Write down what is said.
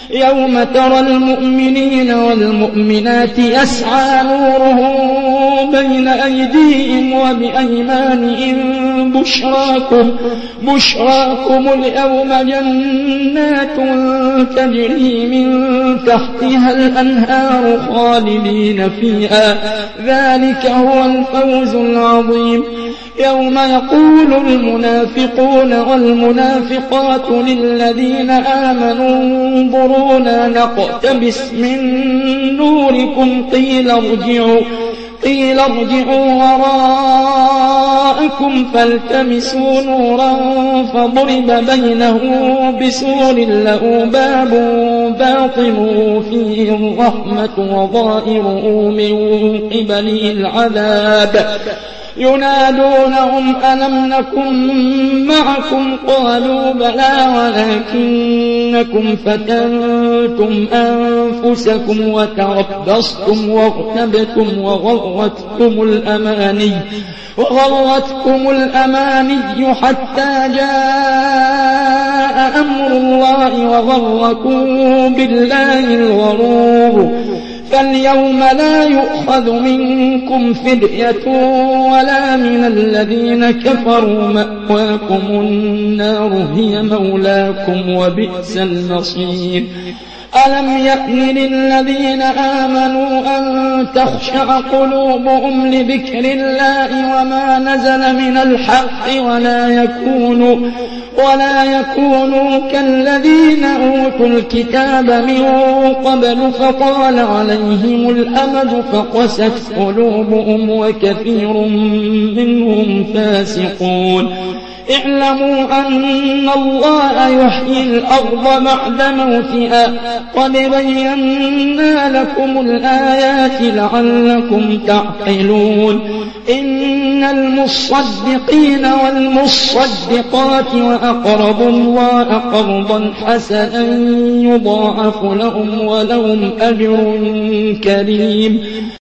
يوم ترى المؤمنين والمؤمنات يسعى نورهم بين أيديهم وبأيمانهم بشراكم اليوم جنات تجري من تحتها الأنهار خالدين فيها ذلك هو الفوز العظيم يوم يقول المنافقون والمنافقات للذين آمنوا انظرونا نقتبس من نوركم قيل ارجعوا وراءكم فالتمسوا نورا فضرب بينه بسور له باب باطنه فيه الرحمة وظاهره من قبله العذاب ينادونهم ألم نكن معكم قالوا بلى ولكنكم فتنتم أنفسكم وتربصتم وارتبتم وغرتكم الأماني حتى جاء أمر الله وغركم بالله الغرور فاليوم لا يؤخذ منكم فدية ولا من الذين كفروا مأواكم النار هي مولاكم وبئس المصير ألم يأن للذين آمنوا أن تخشع قلوبهم لذكر الله وما نزل من الحق ولا يكونوا كالذين أوتوا الكتاب من قبل فطال عليهم الأمد فقست قلوبهم وكثير منهم فاسقون اعلموا أن الله يحيي الأرض بعد موتها قد بينا لكم الآيات لعلكم تعقلون إن المصدقين والمصدقات وأقرضوا الله قرضا حسنا يضاعف لهم ولهم أجر كريم